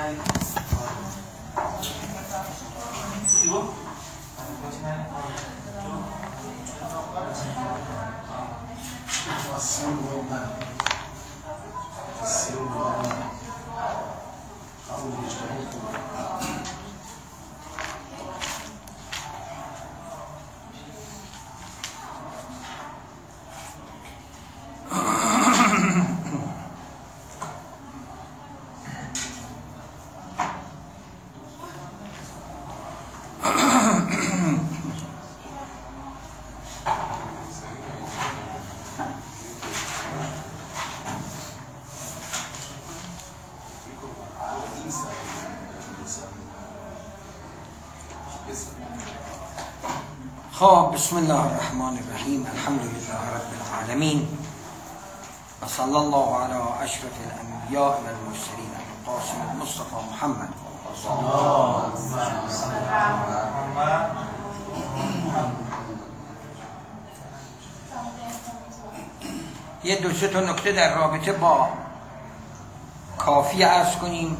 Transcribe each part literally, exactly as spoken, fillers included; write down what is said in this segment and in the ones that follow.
خب بسم الله الرحمن الرحیم. الحمد لله رب العالمین و صلی الله علی اشرف الانبیاء و المرسلین القاسم المصطفى محمد. یه دو سه تا نکته در رابطه با کافی عرض کنیم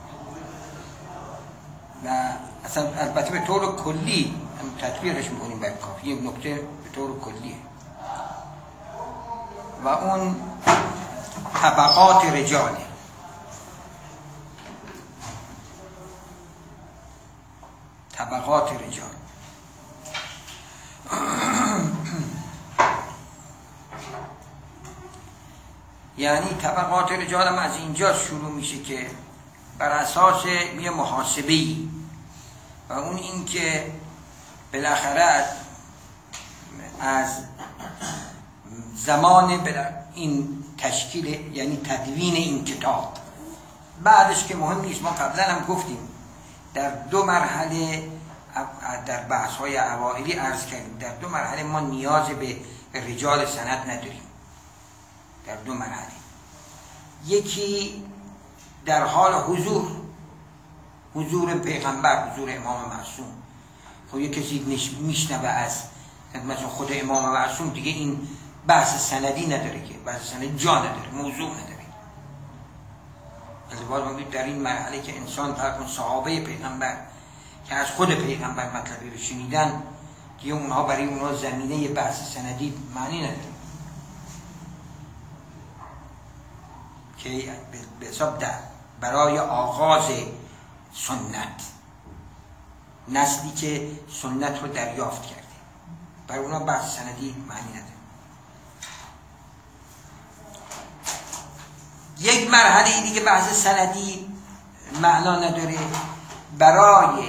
و اصلا البته به طور کلی تطبیقش میکنیم بر کافی. یک نکته به طور کلیه و اون طبقات رجاله. طبقات رجال یعنی طبقات رجال هم از اینجا شروع میشه که بر اساس یه محاسبه‌ای و اون این که بالاخره از زمان این تشکیل یعنی تدوین این کتاب بعدش که مهم نیست، ما قبلا هم گفتیم در دو مرحله در بحث های اوائلی عرض کردیم در دو مرحله ما نیاز به رجال سند نداریم. در دو مرحله، یکی در حال حضور حضور پیغمبر، حضور امام معصوم. خب یک کسی میشنوه از مثلا خود امام معصوم دیگه این بحث سندی نداره که بحث سندی جا نداره، موضوع نداره. از باید ما در این مرحله که انسان فرق صحابه پیغمبر که از خود پیغمبر مطلبی رو شنیدن دیگه اونها برای اونها زمینه بحث سندی معنی نداره که به حساب در برای آغاز سنت، نسلی که سنت رو دریافت کرده، برای اونا بحث سندی معنی نداره. یک مرحله دیگه بحث سندی معنا نداره برای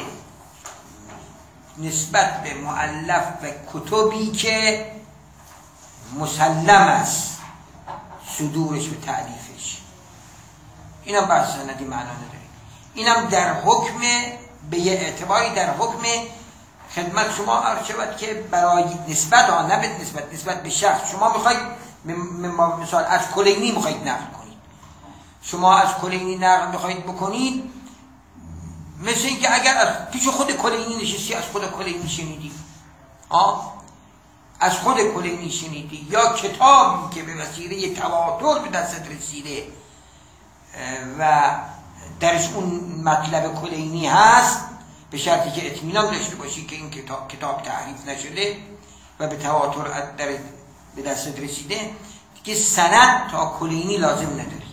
نسبت به مؤلف و کتبی که مسلم است صدورش و تألیفش، اینم بحث سندی معنا نداره. اینم در حکم به یه اعتباری در حکم خدمت شما عرض شود که برای نسبت آن نه به نسبت نسبت به شخص شما میخواید مثال از کلینی میخواید نقل کنید، شما از کلینی نقل میخواید بکنید، مثل اینکه اگر از پیش خود کلینی نشستی از خود کلینی شنیدی، آه از خود کلینی شنیدی، یا کتابی که به وسیله تواتر به دستت رسیده و درش اون مطلب کلینی هست، به شرطی که اطمینان داشته باشی که این کتاب کتاب تحریف نشده و به تواتر در به دستت رسیده، که سند تا کلینی لازم نداری.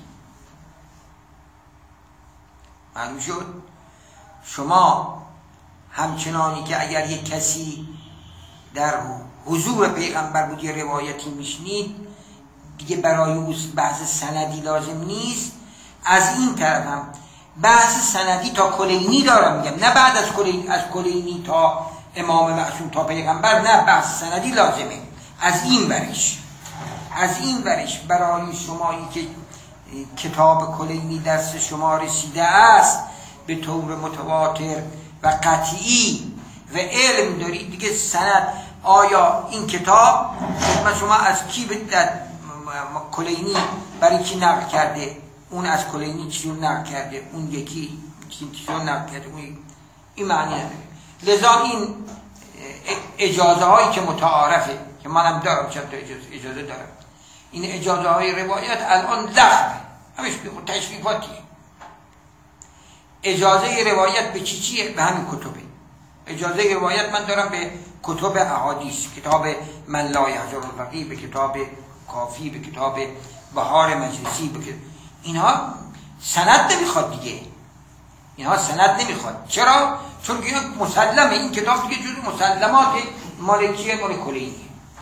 معلوم شد؟ شما همچنانی که اگر یک کسی در حضور پیغمبر بود یه روایتی میشنید دیگه برای او بحث سندی لازم نیست، از این طرف هم بحث سندی تا کلینی دارم میگم، نه بعد از کلینی از کلینی تا امام معصوم تا پیغمبر، نه بحث سندی لازمه. از این ورش از این ورش برای شمایی که کتاب کلینی دست شما رسیده است به طور متواتر و قطعی و علم دارید دیگه سند، آیا این کتاب خدمت شما از کی به کلینی برای کی نقل کرده، اون از کلینی چیون نقل کرده، اون یکی چیون نقل کرده، اون این معنی نداره. لذا این اجازه هایی که متعارفه که منم دارم چند تا اجازه, اجازه دارم، این اجازه های روایت الان ضخمه، همش تشریفاتی. اجازه روایت به چی چیه؟ به همین کتبه. اجازه روایت من دارم به کتب احادیث، کتاب من لا یحضر الفقیه، به کتاب کافی، به کتاب بهار مجلسی، به کتاب... اینها سند نمیخواد دیگه، اینها سند نمیخواد. چرا؟ چون که مسلمه، این کتاب دیگه جزو مسلمات مالکیه، مال کلینیه.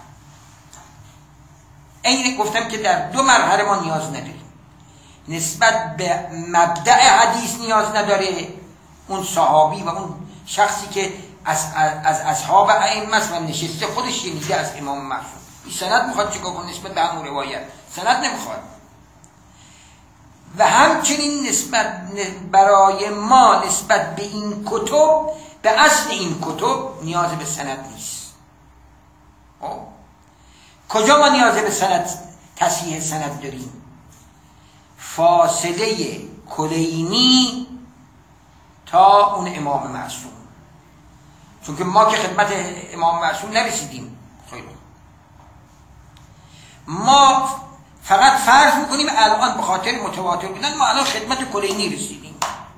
این گفتم که در دو مرحله ما نیاز نداریم. نسبت به مبدأ حدیث نیاز نداره اون صحابی و اون شخصی که از, از اصحاب ائمه است و نشسته خودش شنیده از امام معصوم. این سند میخواد چیکار کنه نسبت به همون روایت؟ سند نمیخواد. و همچنین نسبت برای ما نسبت به این کتب، به اصل این کتب نیاز به سند نیست. آه. کجا ما نیاز به سند، تصحیح سند داریم؟ فاصله کلینی تا اون امام معصوم. چون که ما که خدمت امام معصوم نرسیدیم، خیلی ما فقط فرض میکنیم الان به خاطر متواتر بودن ما الان خدمت کلینی رسیدیم.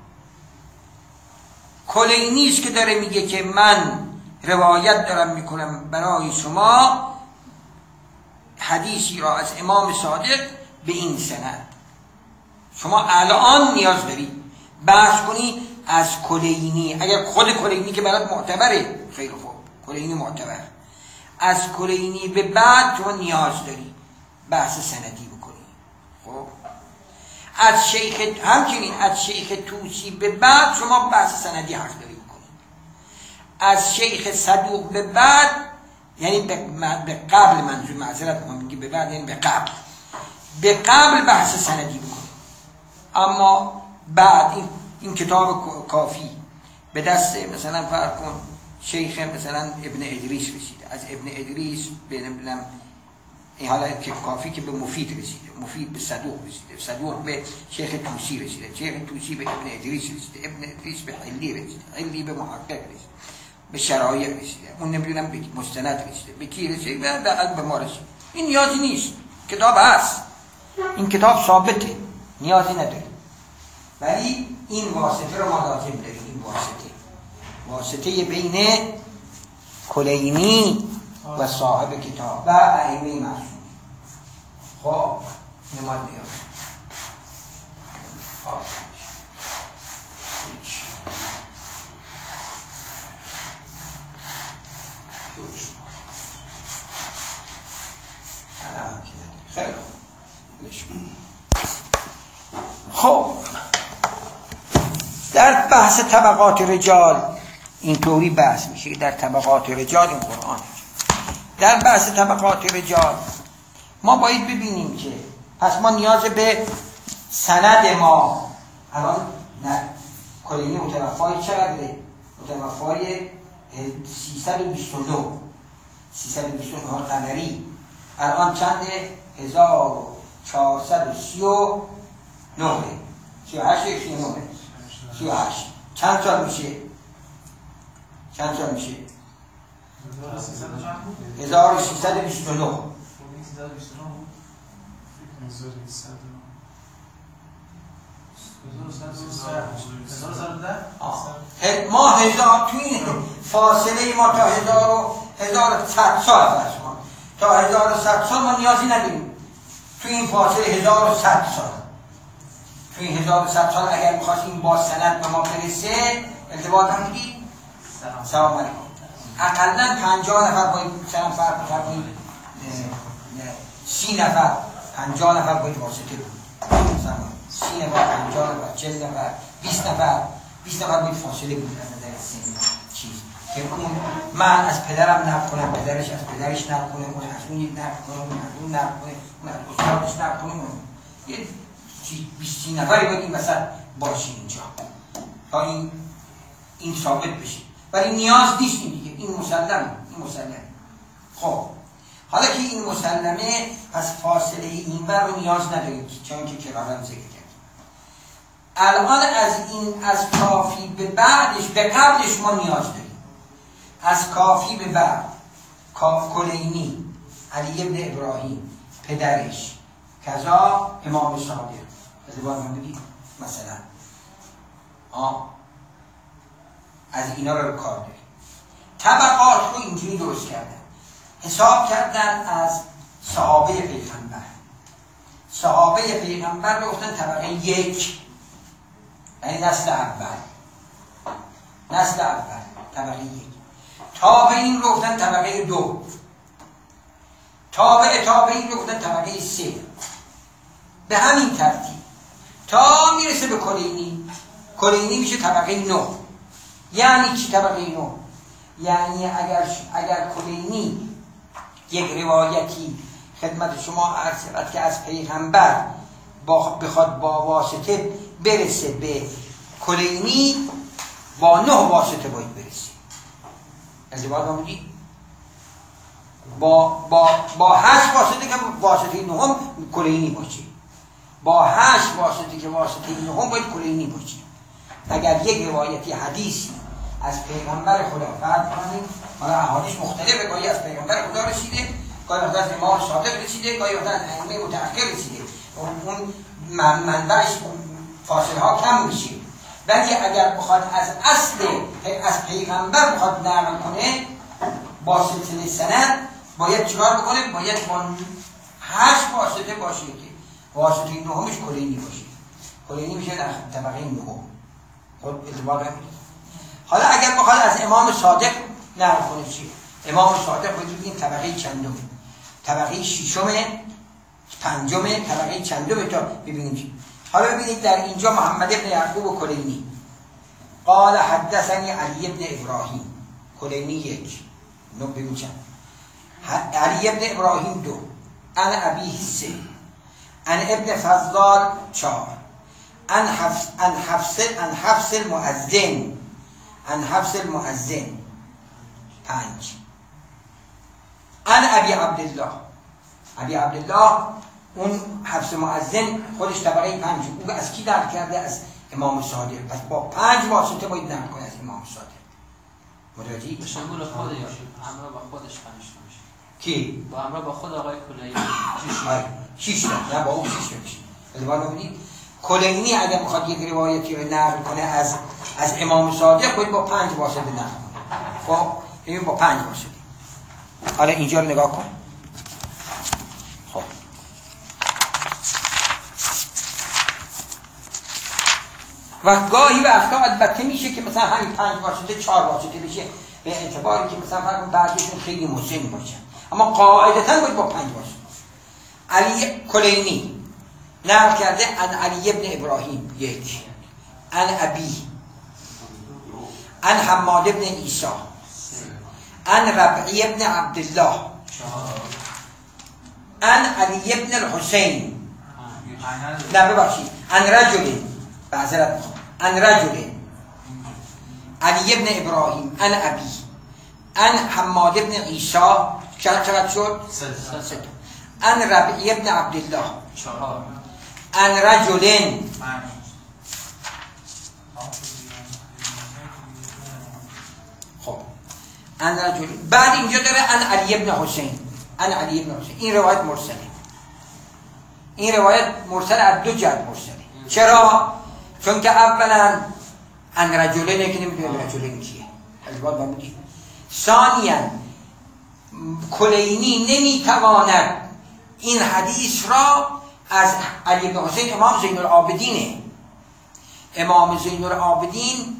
کلینی است که داره میگه که من روایت دارم میکنم برای شما حدیثی را از امام صادق به این سند. شما الان نیاز داری بحث کنی از کلینی، اگر خود کلینی که برات معتبره خیلی خوب، کلینی معتبر، از کلینی به بعد شما نیاز داری بحث سندی بکنی. خب از شیخ همچنین از شیخ طوسی به بعد شما بحث سندی حق داری بکنی. از شیخ صدوق به بعد، یعنی به قبل، منظور معذرت ما میگه به بعد یعنی به قبل، به قبل بحث سندی بکنی. اما بعد این, این کتاب کافی به دست مثلا فرض کن شیخ مثلا ابن ادریس رسیده، از ابن ادریس به نمیدونم این حالا که کافی که به مفید رسیده، مفید به صدوق رسیده، صدوق به شیخ طوسی رسیده، شیخ طوسی به ابن ادریس رسیده، ابن ادریس به حلی رسیده، حلی به محقق رسیده، به شرایع رسیده، اون نمیدونم به مستند رسیده، به کی رسیده، به قلب ما رسیده. این نیازی نیست، کتاب هست، این کتاب ثابته، نیازی نداره. ولی این واسطه رو ما لازم داریم، این واسطه واسطه بین کلینی و صاحب کتاب و ائمه معصوم. خب نماد نیاز خب در بحث طبقات رجال اینطوری بحث میشه. در طبقات رجال این قرآن، در بحث طبقات رجال ما باید ببینیم که پس ما نیاز به سند ما الان نه کلینی متوفای چقدره؟ متوفای سیصد و بیست و نه سیصد و بیست و نه قمری، الان چنده؟ هزار و چهارصد و سی و نه، سی و هشت سی و نه سی و هشت. چند سال میشه؟ چند سال میشه؟ هزار و سیصد و بیست و نه. ما هزار توی فاصله ما تا هزار و هزار و صد سال فرض کن، تا هزار و صد سال ما نیازی نداریم. توی این فاصله هزار و صد سال، توی این هزار و صد سال اگر می‌خواستیم با سند به ما برسه ارتباط هم دیدید؟ سلام علیکم. اقلاً پنجاه نفر باید مثلا فرق فرقی سی نفر پنجاه نفر باید واسطه بود، مثلا سی نفر پنجاه نفر چهل نفر بیست نفر بیست نفر باید فاصله بود از نظر سن چیز که اون من از پدرم نقل کنم، پدرش از پدرش نقل کنه، اون از اون نقل کنه، اون از اون نقل کنه، اون از استادش نقل کنه، یه بیست نفری باید این وسط باشی اینجا تا این این ثابت بشه. ولی نیاز نیست این دیگه، این مسلمه، این مسلمه. خب حالا که این مسلمه، پس فاصله این ور رو نیاز نداریم چون که کرارم ذکر کرد. الان از این از کافی به بعدش به قبلش ما نیاز داریم. از کافی به بعد کاف کلینی، علی ابن ابراهیم پدرش، کذا امام صادق. از باید من بگید مثلا آه از اینا رو کار داریم. طبقات رو اینجوری درست کردن، حساب کردن از صحابه پیغمبر. صحابه پیغمبر رو گفتن طبقه یک، یعنی نسل اول، نسل اول طبقه یک. تابعین رو گفتن طبقه دو، تابع تابعین رو گفتن طبقه سه. به همین ترتیب تا میرسه به کلینی. کلینی میشه طبقه نو. یعنی چی طبقه نو؟ یعنی اگر اگر کلینی یک روایتی خدمت شما عرض شود که از پیغمبر با بخواد با واسطه برسه به کلینی، با نه واسطه باید برسه. ازدواج نمودی؟ با با با هشت واسطه که واسطه نهم کلینی باشه، با هشت واسطه که واسطه نهم باید کلینی باشه. اگر یک روایتی حدیثی از پیغمبر خدا فرض کنیم، حالا احادیث مختلفه، گاهی از پیغمبر خدا رسیده، گاهی از امام صادق رسیده، گاهی از ائمه متأخر رسیده، اون منبعش فاصله ها کم میشه. ولی اگر بخواد از اصل از پیغمبر بخواد نقل کنه با سلسله سند، باید چیکار بکنه؟ باید با هشت واسطه باشه که واسطه نهمش کلینی باشه. کلینی میشه در طبقه نهم. خود اتفاق نمیده. حالا اگر بخواد از امام صادق نقل کنه چی؟ امام صادق باید بگیم طبقه چندمه؟ طبقه ششمه، پنجمه، طبقه چندمه تا ببینیم چی. حالا ببینید در اینجا محمد بن یعقوب کلینی قال حدثنی علی بن ابراهیم. کلینی یک، نو ببین چند. علی بن ابراهیم دو، ان ابیه سه، ان ابن فضال چهار، ان حفص ان حفص ان حفص المؤذن، ان حفص المؤذن پنج، ان ابی عبدالله. ابی عبدالله اون حفص مؤذن خودش طبقه پنج. او از کی نقل کرده؟ از امام صادق. پس با پنج واسطه باید نقل کنه از امام صادق. متوجهی؟ به شمول خودش همراه با خودش پنج تا میشه. کی؟ با همراه با خود آقای کلینی شش تا. نه با اون شش تا میشه. البته ببینید کلینی اگر میخواد یک روایتی رو نقل کنه از از امام صادق باید با پنج واسطه نقل کنه. خب این با پنج واسطه. حالا اینجا رو نگاه کن. خب و گاهی وقتا البته میشه که مثلا همین پنج واسطه چهار واسطه بشه، به اعتباری که مثلا فرض بعضیشون خیلی مسن باشه، اما قاعدتا باید با پنج واسطه. علی کلینی نقل کرده ان علی ابن ابراهیم یک، ان ابی، ان حماد ابن عیسی، ان ربعی ابن عبدالله، ان علی ابن الحسین، نه ببخشید ان رجل، معذرت میخوام، ان رجل، علی ابن ابراهیم، ان ابی، ان حماد ابن عیسی، چقدر شد؟ سه تا. ان ربعی ابن عبدالله، ان رجل، خب ان رجل. بعد اینجا داره ان علی ابن حسین، ان علی ابن حسین. این روایت مرسله. این روایت مرسل از دو جهت مرسله. چرا؟ چون که اولا ان رجلینه که نمیدونیم رجلین کیه، البته بودیم. ثانیا کلینی نمیتواند این حدیث را از علی بن حسین، امام زین العابدینه. امام زین العابدین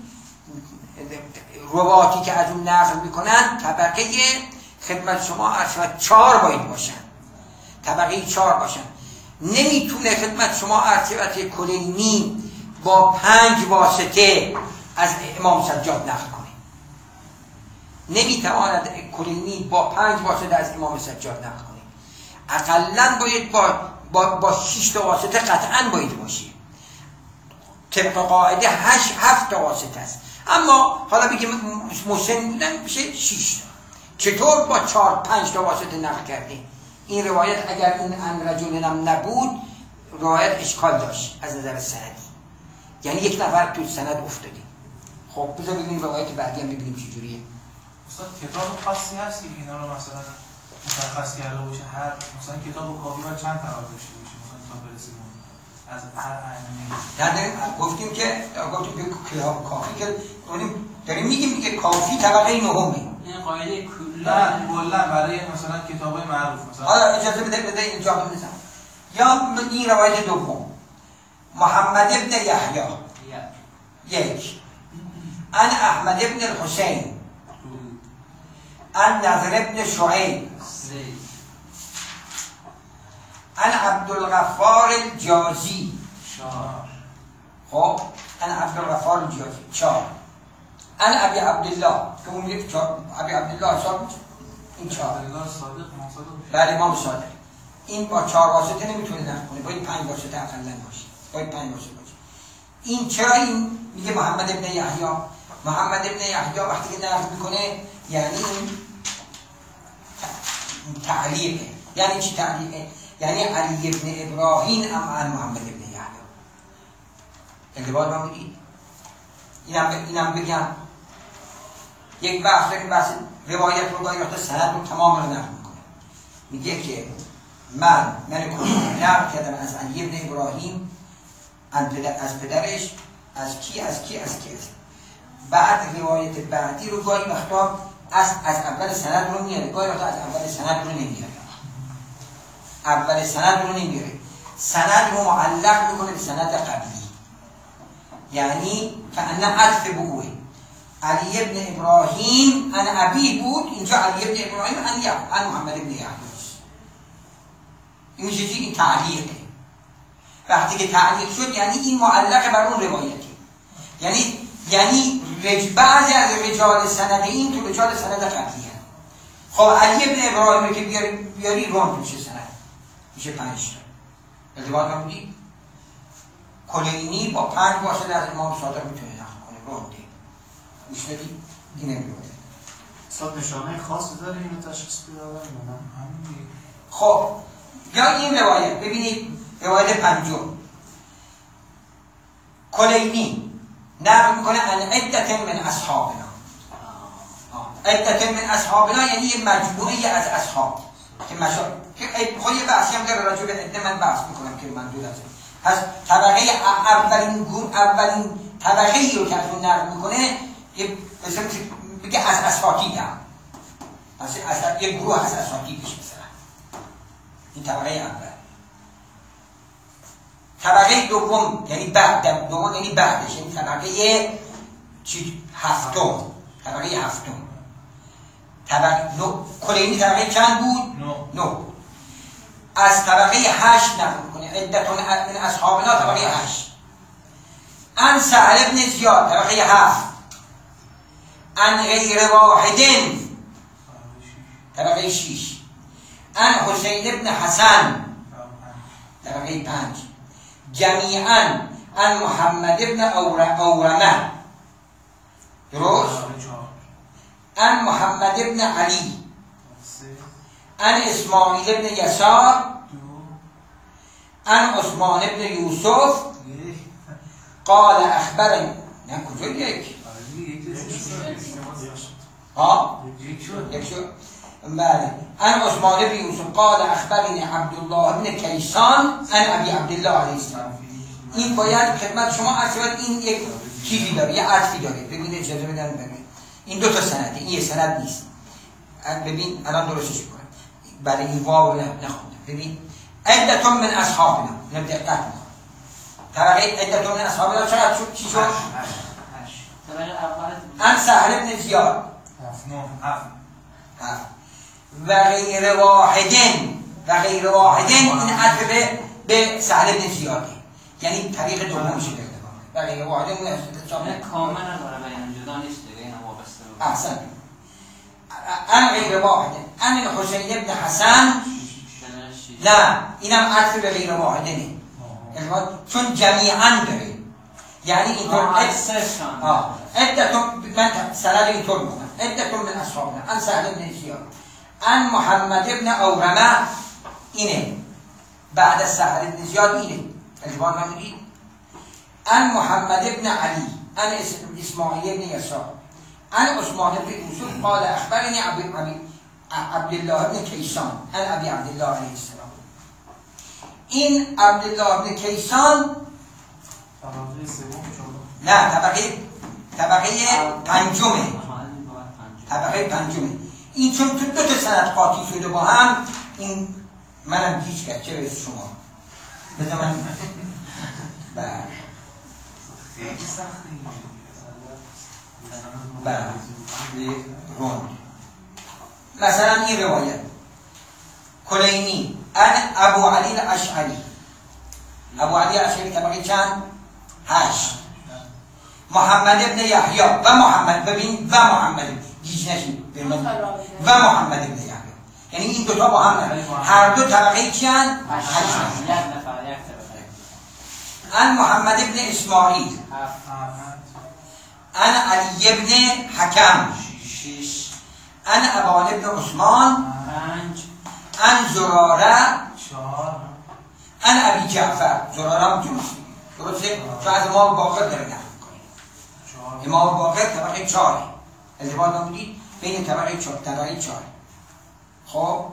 رواتی که از اون نقل میکنن طبقه خدمت شما عرض چهار باید باشن، طبقه چهار باشن. نمیتونه خدمت شما عرض کلینی با پنج واسطه از امام سجاد نقل کنه. نمیتواند کلینی با پنج واسطه از امام سجاد نقل کنه. اقلن باید با با, با شش تا واسطه قطعا باید باشه. طبق قاعده هشت هفت تا واسطه است. اما حالا بگیم مسن بودن میشه شش تا. چطور با چهار پنج تا واسطه نقل کرده؟ این روایت اگر این ان رجل هم نبود، روایت اشکال داشت از نظر سندی. یعنی یک نفر تو سند افتادی. خب بذار ببینیم روایت بعدی هم ببینیم چه جوریه. استاد کتاب خاصی هست که اینا رو مثلا مشخص کرده باشه؟ هر مثلا کتاب کافی باید چند طبقه داشته باشه مثلا تا برسیم؟ از هر نداریم گفتیم که گفتیم که کلاب کافی که داریم میگیم دیگه کافی طبقه نهمه. این قاعده کلی نه کلا برای مثلا کتابای معروف مثلا. حالا اجازه بده بده اینجا بزنم. یا این روایت دوم محمد ابن یحیی یک عن احمد ابن الحسین عن نضر ابن شعیب عن عبدالغفار الجازی خب عن عبدالغفار الجازی چهار عن ابی عبدالله که اون میگه چهار ابی عبدالله حساب میشه این چهار بله امام صادق این با چهار واسطه نمیتونه نقل کنه باید پنج واسطه اقلا باشه باید پنج واسطه باشه. این چرا این میگه محمد ابن یحیی محمد ابن یحیی وقتی که نقل میکنه یعنی این تعلیقه. یعنی چی تعلیقه؟ یعنی علی ابن ابراهیم ام عن محمد ابن یحیی. انتباه ما بودید اینم اینم بگم یک بحث داریم بحث روایت رو باید وقت سند رو تمام رو نقل میکنه. میگه که من من کنم نقل کردم از علی ابن ابراهیم از پدرش از کی از کی از کی از بعد روایت بعدی رو گاهی وقتا از از اول سند رو میاره گاهی وقتا از اول سند رو نمیاره اول سند رو نمیاره سند رو معلق میکنه به سند قبلی یعنی که انا عطف بگوه علی ابن ابراهیم ان ابی بود اینجا علی ابن ابراهیم ان یا ان محمد ابن یحیی این چیزی این تعلیقه. وقتی که تعلیق شد یعنی این معلقه بر اون روایتی یعنی یعنی رج... بعضی از رجال سند این تو رجال سند قبلی هست. خب علی ابن ابراهیم که بیاری بیاری رون میشه سند میشه پنج تا ارتباط هم بودی کلینی با پنج واسطه از امام صادق میتونه نقل کنه رونده گوش بدی این نمیده صد نشانه خاصی داره اینو تشخیص بدادن خب یا این روایت ببینید روایت پنجم کلینی نقل میکنه ان عدت من اصحابنا عدت من اصحابنا یعنی یه مجموعه از اصحاب که مشا که خود یه بحثی هم داره راجع به عده من بحث میکنم که منظور است پس طبقه اولین گروه اولین طبقه ای رو که از اون نقل میکنه یه مثلا بگه از اساطید هم مثلا یه گروه از اساطیدش مثلا این طبقه اول. طبقه دوم یعنی بعد دوم یعنی بعدش یعنی طبقه چی هفتم طبقه هفتم طبقه نو کلینی طبقه چند بود؟ نو نو از طبقه هشت نقل کنه عدتون من اصحابنا طبقه هشت ان سهل ابن زیاد طبقه هفت ان غیر واحدن طبقه شیش ان حسین ابن حسن طبقه پنج جمیعاً ان محمد ابن اورمه درست؟ ان محمد ابن علی ان اسماعیل ابن یسار ان عثمان ابن یوسف قال اخبرنی نه کجا یک؟ ها؟ یک شد؟ بله ان عثمان ابن یوسف قال اخبرنی عبدالله ابن کیسان ان ابی عبدالله علیه السلام. این باید خدمت شما اصلا این یک چیزی داره یه عطفی داره ببین اجازه بدن ببین این دو تا سنده این یه سند نیست ببین الان درستش میکنم برای این واو نخوندم ببین عدتون من اصحابنا اینم دقت میکنم طبقه عدتون من اصحابنا چقدر شد چی شد؟ ان سهل ابن زیاد و غیر واحدن و غیر واحدن این عطف به به سهل ابن زیاده یعنی طریق دوم شده و غیر واحدن اون نه کاملا داره بیان جدا نیست دیگه اینا وابسته به احسن ان غیر واحدن ان حسین ابن حسن نه اینم عطف به غیر واحدنه چون جمیعاً داره یعنی اینطور عدتون من سند اینطور میکنم عدتون من اصحابنا ان سهل ابن زیاد ان محمد ابن اورمه اینه بعد از سهل ابن زیاد اینه الجوان ما میگید ان محمد ابن علی ان اسماعیل ابن یسار ان عثمان ابن یوسف قال اخبرنی عبدالله ابن کیسان ان ابی عبدالله علیه السلام. این عبدالله بن کیسان طبقه سوم شما. نه طبقه طبقه پنجمه طبقه پنجمه. این چون تو دو تا سند قاطی شده با هم، این منم گیج کرد چه رئیس شما بذار من بله خیلی سخته بله روند. مثلا این روایت کلینی ان ابو علی الاشعری، ابو علی الاشعری طبقه چند؟ هشت. محمد ابن یحیی و محمد، ببین و محمد گیج نشید و محمد ابن یحیی، یعنی این دوتا با هم نه، هر دو طبقه چند؟ هشت. ان محمد ابن اسماعیل، ان علی ابن حکم، ان ابان ابن عثمان، ان زراره، ان ابی جعفر. زراره هم جمعه درسته؟ چون از امام باقر داره نقل میکنه. امام باقر طبقه چاره، ازدواج نمودید بین طبقه چهار طبقه چهار. خب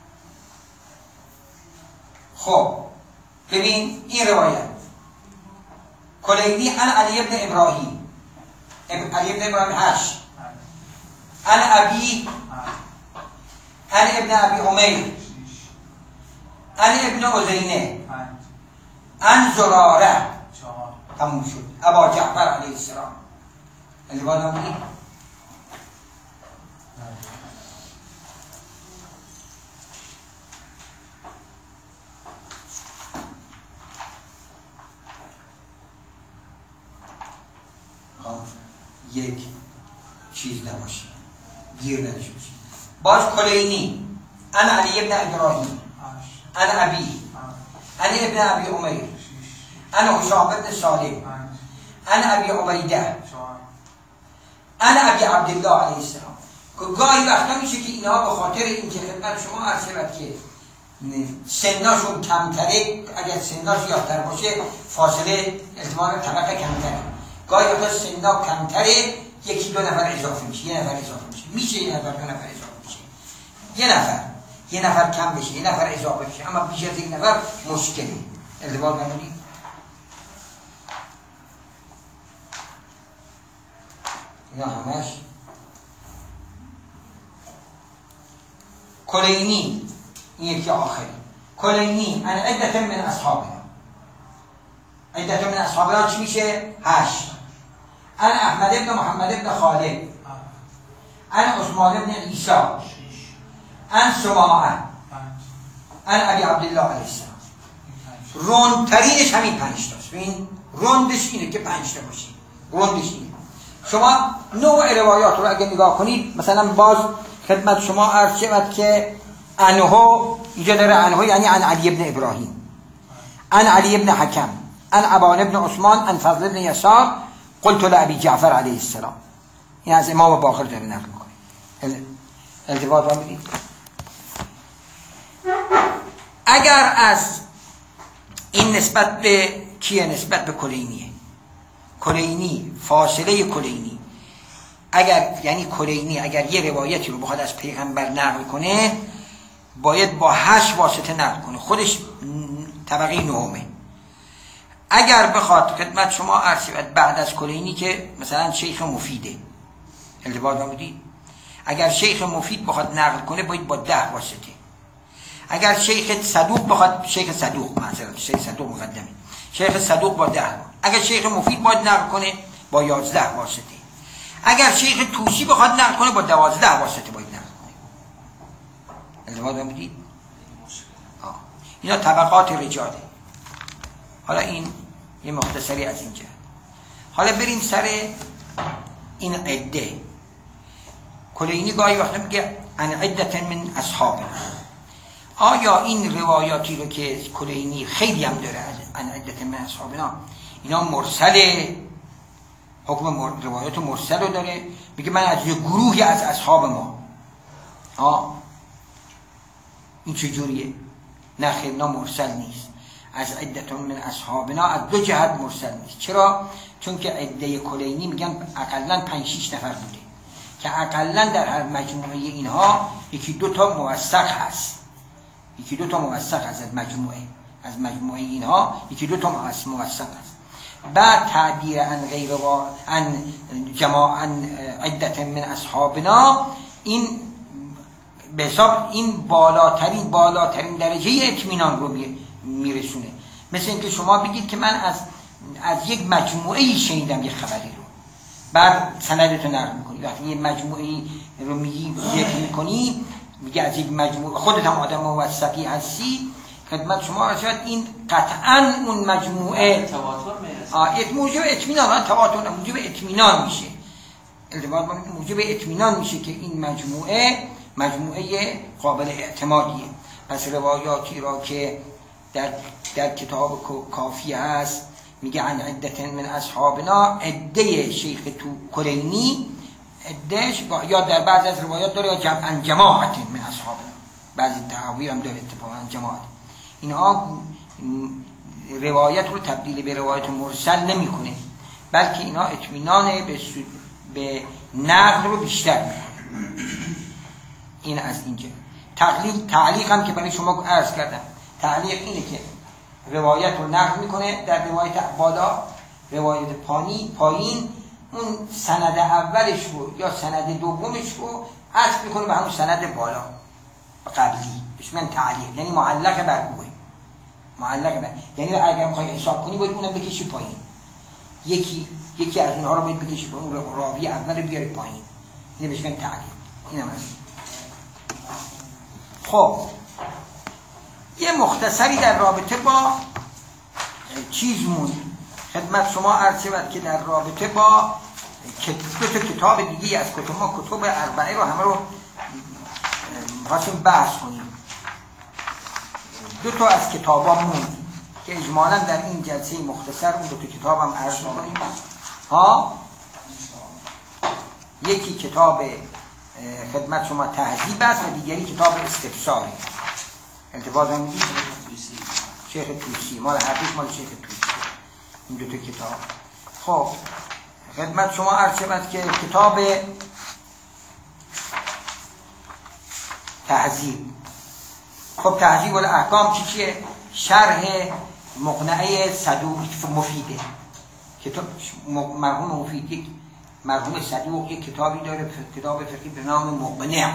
خب ببین این روایت کلینی ان علی ابن ابراهیم، علی ابن ابراهیم هشت، ان ابی ان ابن ابی عمیر، ان ابن عزینه، ان زراره، تموم شد. ابا جعفر علیه السلام. ازدواج نمودید یک چیز نباشه، گیر نداشته باشه. باز کلینی ان علی ابن ابراهیم، ان ابی، ان ابن ابی عمیر، ان حشام ابن سالم، ان ابی عبیده، ان ابی عبدالله علیه السلام. گاهی وقتا میشه که اینها به خاطر اینکه خدمت شما عرض شود که سناشون کمتره، اگر سناش یادتر باشه فاصله ارتباط طبقه کمتره، گاهی وقتا سنا کمتره یکی دو نفر اضافه میشه، یه نفر اضافه میشه، میشه یه نفر دو نفر اضافه میشه، یه نفر یه نفر کم بشه، یه نفر اضافه بشه، اما بیش از یک نفر مشکلی. ارتباط نمونید اینا همش. کلینی این یکی آخری، کلینی ان عدت من اصحابنا، عدت من اصحابنا چی میشه؟ هشت. ان احمد ابن محمد ابن خالد، ان عثمان ابن عیسی، ان سماعه، ان ابی عبدالله علیه السلام. روندترینش همین پنج تاست. ببین روندش اینه که پنج تا باشه، روندش اینه. شما نوع روایات رو اگه نگاه کنید، مثلا باز خدمت شما عرض شود که انهو اینجا داره، انهو یعنی ان علی ابن ابراهیم، ان علی ابن حکم، ان ابان ابن عثمان، ان فضل ابن یسار، قلت لابی جعفر علیه السلام. این از امام باقر داره نقل میکنه. التفات را میدید. اگر از این نسبت به کیه؟ نسبت به کلینیه. کلینی فاصله کلینی اگر یعنی کلینی اگر یه روایتی رو بخواد از پیغمبر نقل کنه باید با هشت واسطه نقل کنه، خودش طبقه نهمه. اگر بخواد خدمت شما عرض شود بعد از کلینی که مثلا شیخ مفیده، التفات نمودید، اگر شیخ مفید بخواد نقل کنه باید با ده واسطه. اگر شیخ صدوق بخواد، شیخ صدوق مثلا شیخ صدوق مقدمه، شیخ صدوق با ده. اگر شیخ مفید باید نقل کنه با یازده واسطه. اگر شیخ توسی بخواد نقل کنه با دوازده واسطه باید نقل کنه. التفات نمودید؟ اینا طبقات رجاله. حالا این یه مختصری از اینجا. حالا بریم سر این عده. کلینی گاهی وقت میگه ان عدت من اصحابنا. آیا این روایاتی رو که کلینی خیلی هم داره ان عدت من اصحابنا، اینا مرسله، حکم مر... روایات مرسل رو داره، میگه من از یه گروهی از اصحاب ما. آه این چجوریه؟ نه خیلی مرسل نیست. از عدتون من اصحابنا از دو جهت مرسل نیست. چرا؟ چون که عده کلینی میگن اقلا پنج شش نفر بوده که اقلا در هر مجموعه اینها یکی دو تا موثق هست، یکی دو تا موثق هست از مجموعه، از مجموعه اینها یکی دو تا موثق است. بعد تعبیر عن غیر و عن جماع عن عدت من اصحابنا، این به حساب این بالاترین بالاترین درجه اطمینان رو میرسونه. مثل اینکه شما بگید که من از از یک مجموعه ای شنیدم یک خبری رو، بعد سندتو نقل میکنی. وقتی یک مجموعه ای رو میگی ذکر میکنی، میگه از یک مجموعه، خودت هم آدم موثقی هستی، خدمت شما رسید این قطعا اون مجموعه تواتر میرسه، موجب اطمینان، تواتر موجب اطمینان میشه، ارتباط موجب اطمینان میشه که این مجموعه مجموعه قابل اعتمادیه. پس روایاتی را که در در کتاب کافی هست میگه عن عدت من اصحابنا، عده شیخ تو کلینی عدهش یا در بعض از روایات داره یا جمع جماعت من اصحابنا، بعضی تعاویر هم داره اتفاقا جماعت. اینها روایت رو تبدیل به روایت مرسل نمیکنه، بلکه اینها اطمینان به به نقل رو بیشتر میکنه. این از اینجا تعلیق تعلیق هم که برای شما عرض کردم، تعلیق اینه که روایت رو نقل میکنه در روایت بالا، روایت پانی پایین اون سند اولش رو یا سند دومش رو عطف میکنه به همون سند بالا قبلی، بهش میگن تعلیق، یعنی معلق بر اوه، معلق بر، یعنی اگر میخوای حساب کنی باید اونم بکشی پایین، یکی یکی از اونها رو باید بکشی پایین، اون راوی اول بیاری پایین، اینو بهش میگن تعلیق. اینم هست. خب یه مختصری در رابطه با چیزمون خدمت شما عرض شود که در رابطه با دو تا کتاب دیگه از کتب ما، کتب اربعه رو همه رو می‌خواستیم بحث کنیم. دو تا از کتابامون که اجمالاً در این جلسه مختصر اون دو تا کتاب هم عرض می‌کنیم ها. یکی کتاب خدمت شما تهذیب است و دیگری کتاب استفساری. انتباه هم میدید شیخ توسی، مال حقیق مال شیخ توسی این دو تا کتاب. خب خدمت شما عرض شود که کتاب تهذیب، خب تهذیب الاحکام چی چیه؟ شرح مقنعه صدوق مفیده. کتاب مرحوم مفید یک مرحوم صدوق یک کتابی داره، کتاب فقهی به نام مقنع.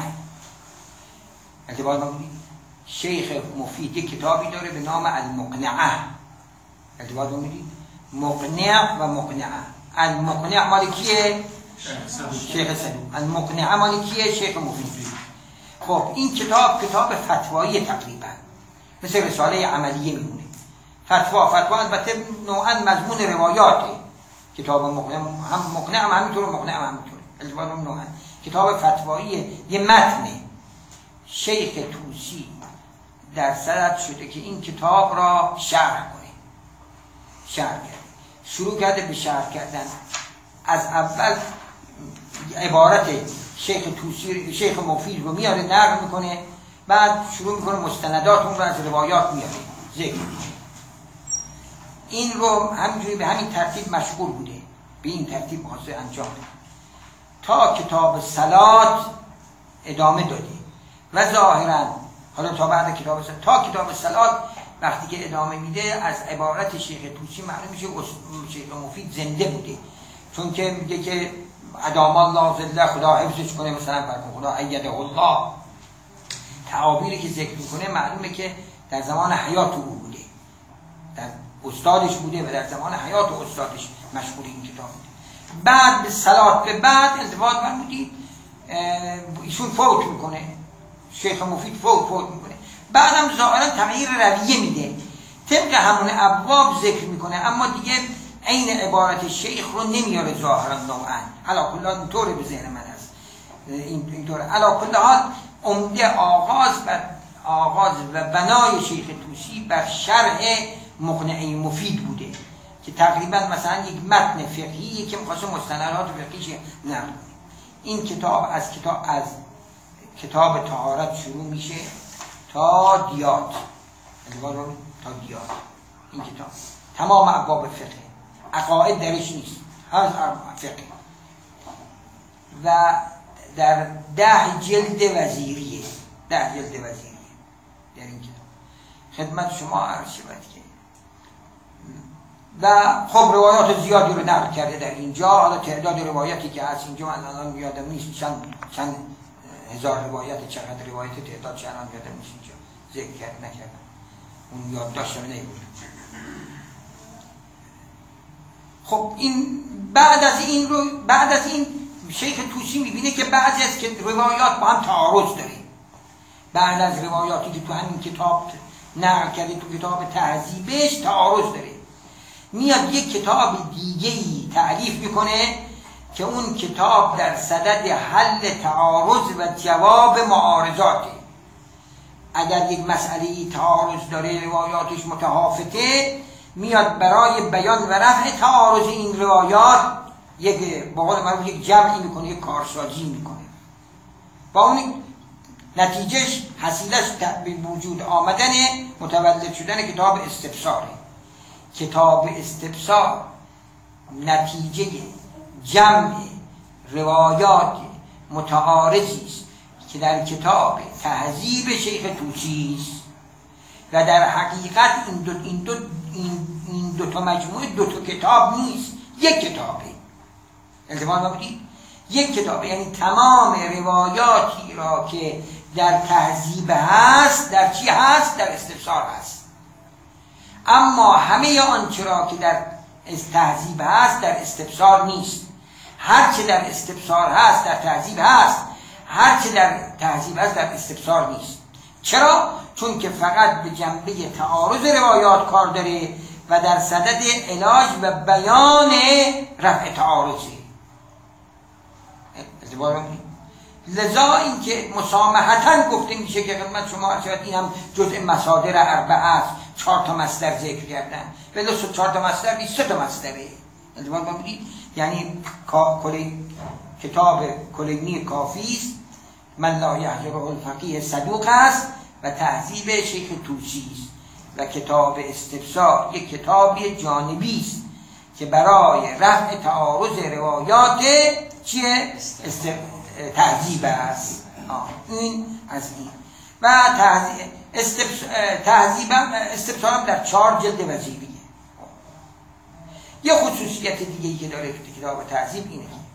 اعتبار بگید شیخ مفید یک کتابی داره به نام المقنعه. اعتبار بگید مقنع و مقنعه. المقنع مال کیه؟ شیخ صدوق. المقنعه مال کیه؟ شیخ مفید. خب این کتاب کتاب فتوایی تقریبا مثل رساله عملیه میمونه. فتوا فتوا البته نوعا مضمون روایاته. کتاب مقنع هم مقنع هم همینطور، مقنع هم همینطور. البته نوعا کتاب فتوایی یه متنه. شیخ توسی در صدد شده که این کتاب را شرح کنه. شرح کرده. شروع کرده به شرح کردن. از اول عبارت شیخ توسی شیخ مفید رو میاره نقل میکنه، بعد شروع میکنه مستندات اون رو از روایات میاره ذکر میکنه. این رو همینجوری به همین ترتیب مشغول بوده، به این ترتیب واسه انجام ده تا کتاب صلات ادامه داده و ظاهرا حالا تا بعد کتاب صلات تا کتاب صلات وقتی که ادامه میده از عبارت شیخ توسی معلوم میشه شیخ مفید زنده بوده، چون که میگه که ادام الله ظله، خدا حفظش کنه، مثلا فرمود خدا ایده الله. تعابیری که ذکر میکنه معلومه که در زمان حیات او بوده، در استادش بوده و در زمان حیات و استادش مشغول این کتاب بوده. بعد به صلات به بعد انتفاض فرمودید ایشون فوت میکنه، شیخ مفید فوت فوت میکنه. بعدم ظاهرا تغییر رویه میده، طبق همون ابواب ذکر میکنه، اما دیگه عین عبارت شیخ رو نمیاره ظاهرا نوعا. علا کل حال اینطوره به ذهن من هست، اینطوره. علا کل حال عمده آغاز و آغاز و بنای شیخ توسی بر شرح مقنعه مفید بوده که تقریبا مثلا یک متن فقهی که می‌خواد مستندات فقهیش نقل کنه. این کتاب از کتاب از کتاب طهارت شروع میشه تا دیات، تا دیات. این کتاب تمام ابواب فقه، عقاید درش نیست، هر فقه. و در ده جلد وزیریه، ده جلد وزیریه در این کتاب. خدمت شما عرض شود که و خب روایات زیادی رو نقل کرده در اینجا. حالا تعداد روایاتی که هست اینجا من الان یادم نیست، چند چند هزار روایت، چقدر روایت تعداد چند الان یادم نیست اینجا ذکر کرد نکردم، اون یاد داشتم نمی‌بود. خب این بعد از این رو بعد از این شیخ طوسی میبینه که بعضی از که روایات با هم تعارض داره. بعد از روایاتی که تو همین کتاب نقل کرده تو کتاب تهذیبش تعارض داره، میاد یک کتاب دیگه‌ای تعریف میکنه که اون کتاب در صدد حل تعارض و جواب معارضاته. اگر یک مسئله تعارض داره، روایاتش متفاوته، میاد برای بیان و رفع تعارض این روایات یک با قول معروف یک جمعی میکنه، یک کارسازی میکنه. با اون نتیجهش حاصلش به وجود آمدن متولد شدن کتاب استبصاره. کتاب استبصار نتیجه جمع روایات متعارضی است که در کتاب تهذیب شیخ طوسی است و در حقیقت این دو این دو این, این دو تا مجموعه دو تا کتاب نیست، یک کتابه. التفات بودید؟ یک کتابه، یعنی تمام روایاتی را که در تهذیب هست در چی هست؟ در استبصار هست. اما همه آنچه را که در تهذیب هست در استبصار نیست. هرچه در استبصار هست در تهذیب هست، هرچه در تهذیب هست در استبصار نیست. چرا؟ چون که فقط به جنبه تعارض روایات کار داره و در صدد علاج و بیان رفع تعارضه. لذا این که مسامحتاً گفته میشه که خدمت شما عرض شود این هم جزء مصادر اربعه است، چهار تا مصدر ذکر کردن، ولی چهار تا مصدر نیست، سه تا مصدره. انتباه بودید؟ یعنی کتاب کلینی کافی است، من لا یحجره الفقیه صدوق است و تهذیب شیخ طوسی است، و کتاب استبصار یک کتاب جانبی است که برای رفع تعارض روایات چیه؟ تهذیب است. این از این و تهذیب استبصار در چهار جلد وزیریه. یه خصوصیت دیگه‌ای که داره کتاب تهذیب اینه که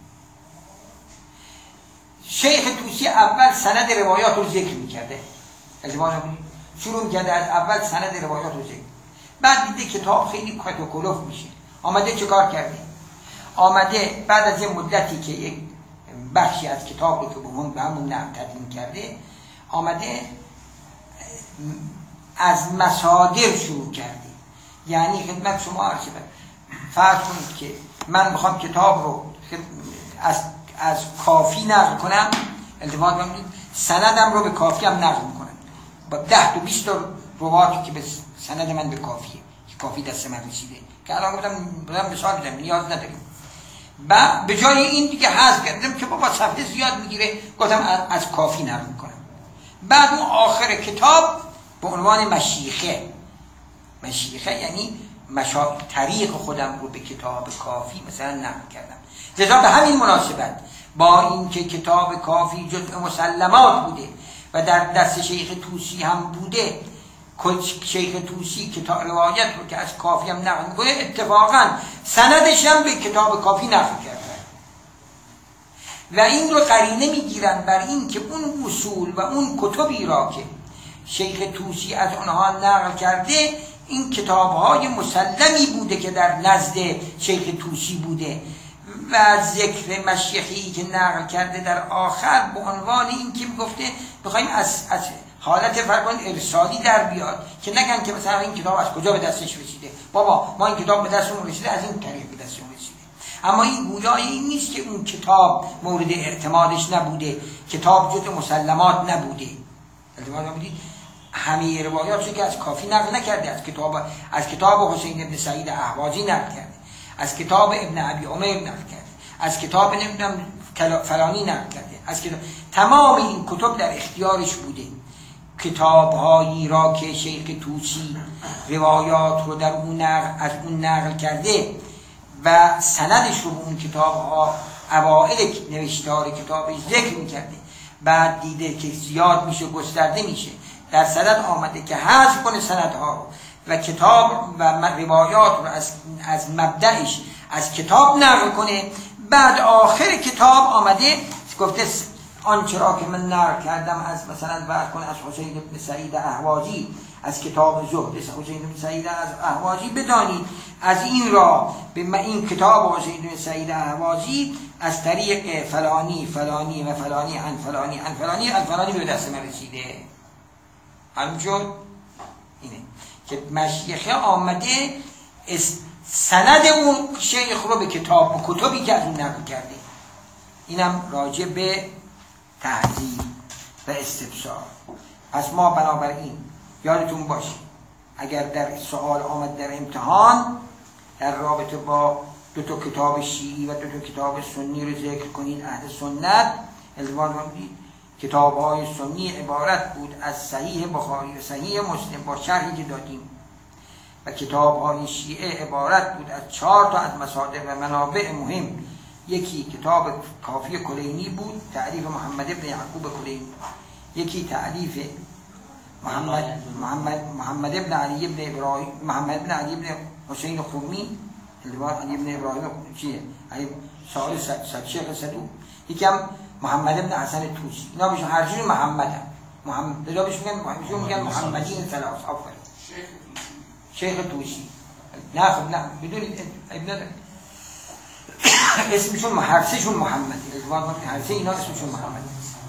شیخ طوسی اول سند روایات رو ذکر می‌کرده. شروع می‌کرده از اول سند روایات رو ذکر، بعد دیده کتاب خیلی کت و کلوف میشه، آمده چه کار کرده؟ آمده بعد از یه مدتی که یک بخشی از کتاب رو که به همون به همون نقل تدوین کرده، آمده از مصادر شروع کرده. یعنی خدمت شما عرض شود فرض کنید که من میخوام کتاب رو از از کافی نقل کنم، التفات بکنید سندم رو به کافی هم نقل میکنم با ده تا بیست تا رواتی که به سند من به کافیه که کافی دست من رسیده، که الان گفتم بودم مثال میزنم نیاز نداریم. و به جای این دیگه حذف کردم که بابا صفحه زیاد میگیره، گفتم از کافی نقل میکنم. بعد اون آخر کتاب به عنوان مشیخه، مشیخه یعنی مشا... طریق خودم رو به کتاب کافی مثلا نقل کردم. لذا به همین مناسبت با اینکه کتاب کافی جزء مسلمات بوده و در دست شیخ طوسی هم بوده، شیخ طوسی کتاب روایت رو که از کافی هم نقل میکنه، اتفاقا سندش هم به کتاب کافی نقل کرده و این رو قرینه میگیرن بر این که اون اصول و اون کتبی را که شیخ طوسی از اونها نقل کرده این کتاب‌های مسلمی بوده که در نزد شیخ طوسی بوده و ذکر مشیخی که نقل کرده در آخر به عنوان این که گفته بخوایم از, از حالت فرقان ارسالی در بیاد، که نگن که مثلا این کتاب از کجا به دستش رسیده، بابا ما این کتاب به دستمون رسیده از این طریق به دستمون رسیده. اما این گویای این نیست که اون کتاب مورد اعتمادش نبوده، کتاب جزء مسلمات نبوده. التفات نبودید؟ همه روایاتش که از کافی نقل نکرده، از کتاب از کتاب حسین ابن سعید اهوازی نقل کرده، از کتاب ابن ابی عمر نقل کرده، از کتاب نمیدونم فلانی نقل کرده، از کتاب تمام این کتب در اختیارش بوده. کتاب‌هایی را که شیخ طوسی روایات رو در اون نقل از اون نقل کرده و سندش رو به اون کتاب‌ها اوائل نوشتار کتابش ذکر می‌کرده، بعد دیده که زیاد میشه، گسترده میشه، در سند آمده که حذف کنه سندها رو و کتاب و روایات رو از از مبدأش از کتاب نقل کنه. بعد آخر کتاب آمده گفته آنچه را که من نقل کردم از مثلا بعد کنه از حسین بن سعید اهوازی از کتاب زهد حسین بن سعید از اهوازی بدانید از این را به این کتاب حسین بن سعید اهوازی از طریق فلانی فلانی و فلانی عن فلانی عن فلانی عن فلانی به دست من رسیده. همچون اینه که مشیخه آمده سند اون شیخ رو به کتاب و کتابی که از اون نقل کرده. اینم راجع به تحضیح و استفسار. پس ما بنابراین یادتون باشه اگر در سوال آمد در امتحان در رابطه با دو تا کتاب شیعی و دو تا کتاب سنی رو ذکر کنید اهل سنت الزام کنید کتاب‌های سنی عبارت بود از صحیح بخاری و صحیح مسلم با شرحی که دادیم و کتاب‌های شیعه عبارت بود از چهار تا از مصادر و منابع مهم. یکی کتاب کافی کلینی بود تعریف محمد ابن یعقوب کلینی، یکی تعریف محمد محمد محمد ابن علی ابن ابراهیم محمد ابن علی ابن حسین خومی علی ابن ابراهیم چیه علی سال صد شیخ صدوق، یکی هم محمد ابن حسن توسی. اینا بهشون هر چیزی محمد هم محمد بلا بهش میگن بهشون میگن محمدین ثلاث. آفرین شیخ توسی. نه خب نه بدونید ابن اسمشون هر سهشون محمد هر سه اینا اسمشون محمد.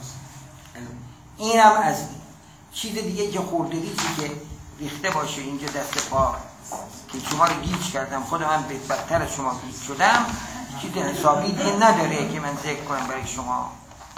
اینم از این چیز دیگه که خورده ریزی که ریخته باشه اینجا دست پا که شما رو گیج کردم خودم هم بدتر از شما گیج شدم چیز حسابی دیگه نداره که من ذکر کنم برای شما.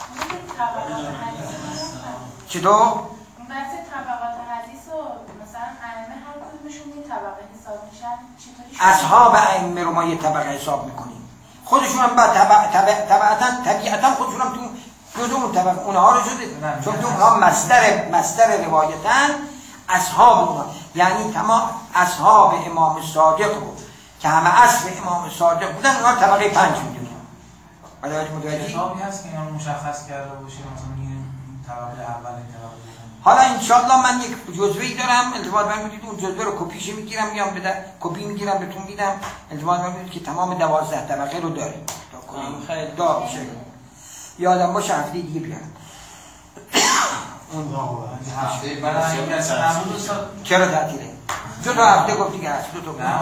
چطور؟ اون بحث طبقات حدیث و مثلا ائمه هر کدومشون یه طبقه حساب میشن چطوری؟ اصحاب ائمه رو ما یه طبقه حساب میکنیم خودشون هم بعد طبعا طبیعتا خودشون هم تو جزء اون طبقه اونها رو شده چون اونها مصدر مصدر روایتن اصحاب اونها یعنی تمام اصحاب امام صادق رو که همه اصل امام صادق بودن اونها طبقه پنج میدونیم. کتابی هست که اینا مشخص کرده باشه مثلا این طبقه اول طبقه حالا انشالله من یک جزوه‌ای دارم التماس می‌کنید اون جزوه رو کپیش میگیرم میام به کپی میگیرم بهتون میدم التماس می‌کنید که تمام دوازده طبقه رو داریم تا کنیم خیلی داغ شه. یادم باشه هفته دیگه بیارم. اون هفته بعد این کسی نبود استاد چرا تعطیله؟ دو تا هفته گفتی که هست دو تا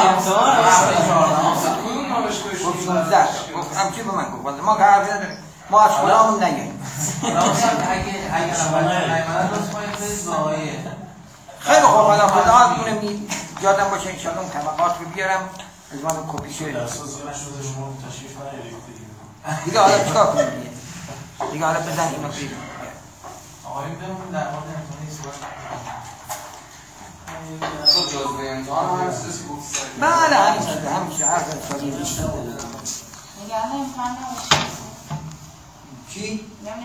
گفت شانزده گفت همچی به من گفت ما که حرفی نداریم ما از خدامون نگیم. خیلی خوب حالا خدا دونه می یادم باشه انشاءالله اون طبقات رو بیارم از من کپی شده دیگه حالا چکار کنیم دیگه دیگه حالا بزن اینو بیرون آقاییم بمون در مورد امتحانی صحبت بله همیشه همیشه هر کاری نگران امتحان نباشید. چی؟